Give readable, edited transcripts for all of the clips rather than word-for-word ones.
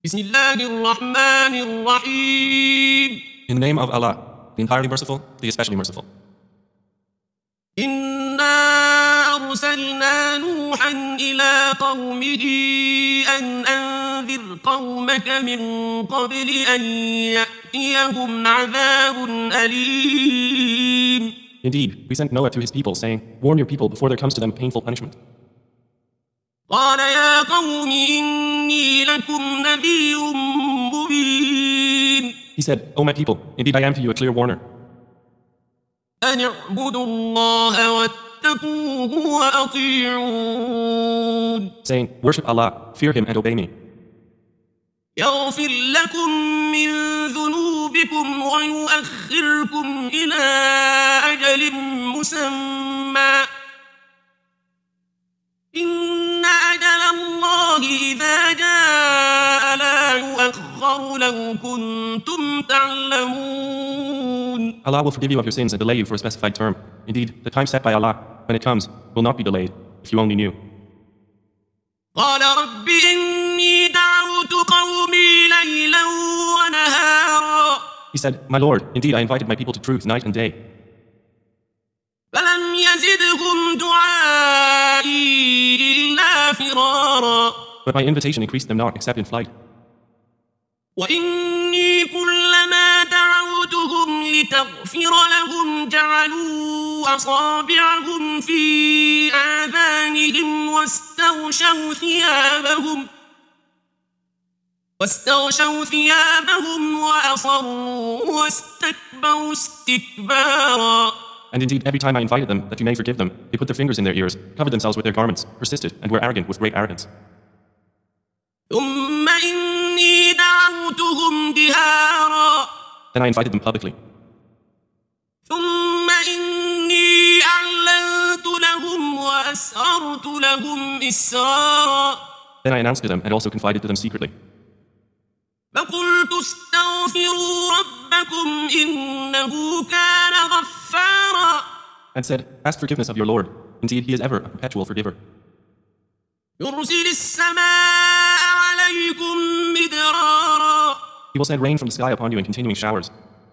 بسم الله الرحمن الرحيم. In the name of Allah, the entirely merciful, the especially merciful. إنا أرسلنا نوحا إلى قومه أن أنذر قومك من قبل أن يأتيهم عذاب أليم. Indeed, we sent Noah to his people, saying, Warn your people before there comes to them painful punishment. قال يا قوم إني لكم نذير مبين. He said, O my people, indeed I am to you a clear warner. أن اعبدوا الله واتقوه وأطيعون. Saying, Worship Allah, fear Him and obey me. يغفر لكم من ذنوبكم ويؤخركم إلى أجل مسمى إن أجل الله إذا جاء لا يؤخر لو كنتم تعلمون. Allah will forgive you of your sins and delay you for a specified term. Indeed, the time set by Allah, when it comes, will not be delayed, if you only knew. قال رب إني دعوت قومي ليلا ونهارا. He said, My Lord, indeed I invited my people to truth night and day. فلم يزدهم دعائي إلا فرارا. But my invitation increased them not except in flight. وإني كلما دعوتهم لتغفر لهم جعلوا أصابعهم في آذانهم واستغشوا ثيابهم وأصروا واستكبروا استكبارا. And indeed, every time I invited them that you may forgive them, they put their fingers in their ears, covered themselves with their garments, persisted, and were arrogant with great arrogance. ثم إني دعوتهم جهارا. Then I invited them publicly. ثم إني أعلنت لهم وأسررت لهم إسرارا. Then I announced to them and also confided to them secretly. فقلت استغفروا ربكم إنه كان غفارا. And said, Ask forgiveness of your Lord. Indeed, He is ever a perpetual forgiver. يرسل السماء عليكم مدرارا. He will send rain from the sky upon you in continuing showers.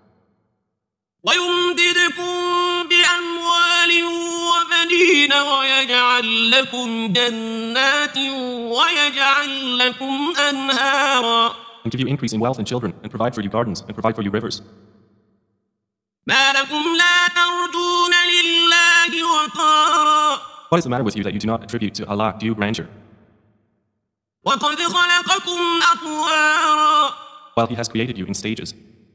ويمددكم بأموال وبنين ويجعل لكم جنات ويجعل لكم أنهارا. And give you increase in wealth and children, and provide for you gardens, and provide for you rivers. ما لكم لا ترجون لله وقارا. What is the matter with you that you do not attribute to Allah due grandeur, وقد خلقكم أطوارا. while He has created you in stages?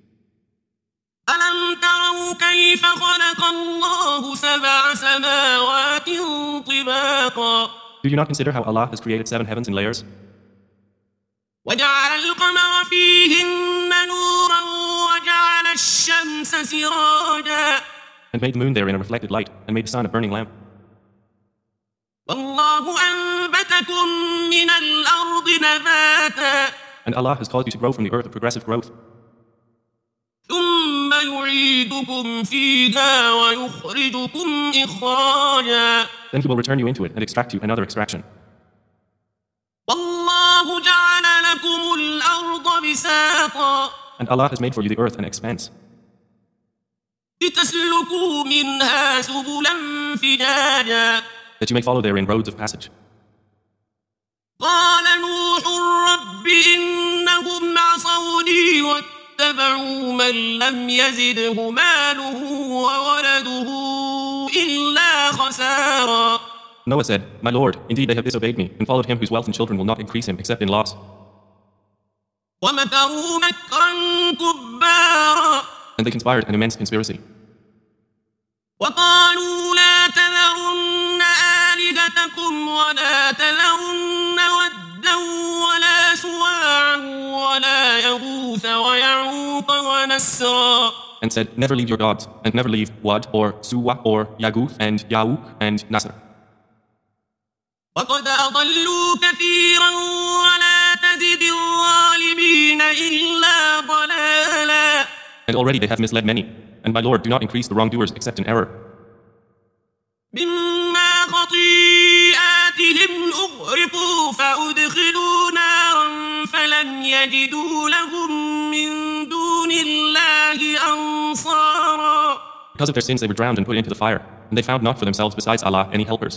ألم تروا كيف خلق الله سبع سماوات طباقا. Do you not consider how Allah has created 7 heavens in layers, وجعل القمر فيهن نورا وجعل الشمس سراجا. and made the moon therein a reflected light, and made the sun a burning lamp? والله أنبتكم من الأرض نباتا. And Allah has caused you to grow from the earth a progressive growth. ثم يعيدكم فيها ويخرجكم إخراجا. Then He will return you into it and extract you another extraction. والله جعل لكم الأرض بساطا. And Allah has made for you the earth an expanse, لتسلكوا منها سبلا فجاجا. that you may follow therein roads of passage. قال نوح رب إنهم عصوني واتبعوا من لم يزده ماله وولده إلا خسارا. Noah said, My Lord, indeed they have disobeyed me, and followed him whose wealth and children will not increase him except in loss. ومكروا مكرا كبارا. And they conspired an immense conspiracy. وقالوا لا تذرن آلهتكم ولا تذرن ودا ولا سواعا ولا يغوث ويعوق ونسرا. And said, Never leave your gods, and never leave Wad or Suwa or Yaguth and Ya'uq and Nasr. وقد أضلوا كثيرا ولا تزد الظالمين إلا ضلالا. And already they have misled many. And my Lord, do not increase the wrongdoers except in error. مما خطيئاتهم أغرقوا فأدخلوا نارا فلم يجدوا لهم من دون الله أنصارا. Because of their sins they were drowned and put into the fire, and they found not for themselves besides Allah any helpers.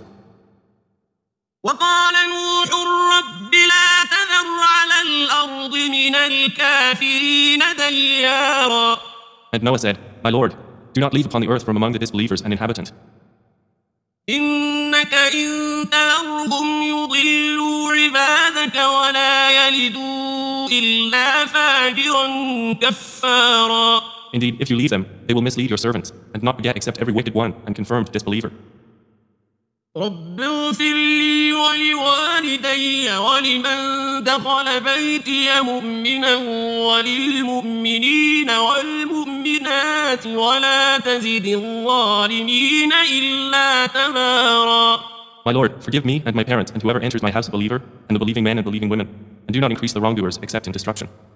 وقال نوح رب لا تذر على الأرض من الكافرين ديارا. And Noah said, My Lord, do not leave upon the earth from among the disbelievers an inhabitant. إنك إن تذرهم يضلوا عبادك ولا يلدوا إلا فاجرا كفارا. Indeed, if you leave them, they will mislead your servants, and not beget except every wicked one and confirmed disbeliever. رب اغفر لي ولوالدي ولمن دخل بيتي مؤمنا وللمؤمنين والمؤمنات ولا تزد الظالمين إلا تبارا. My Lord, forgive me and my parents and whoever enters my house a believer, and the believing men and believing women, and do not increase the wrongdoers except in destruction.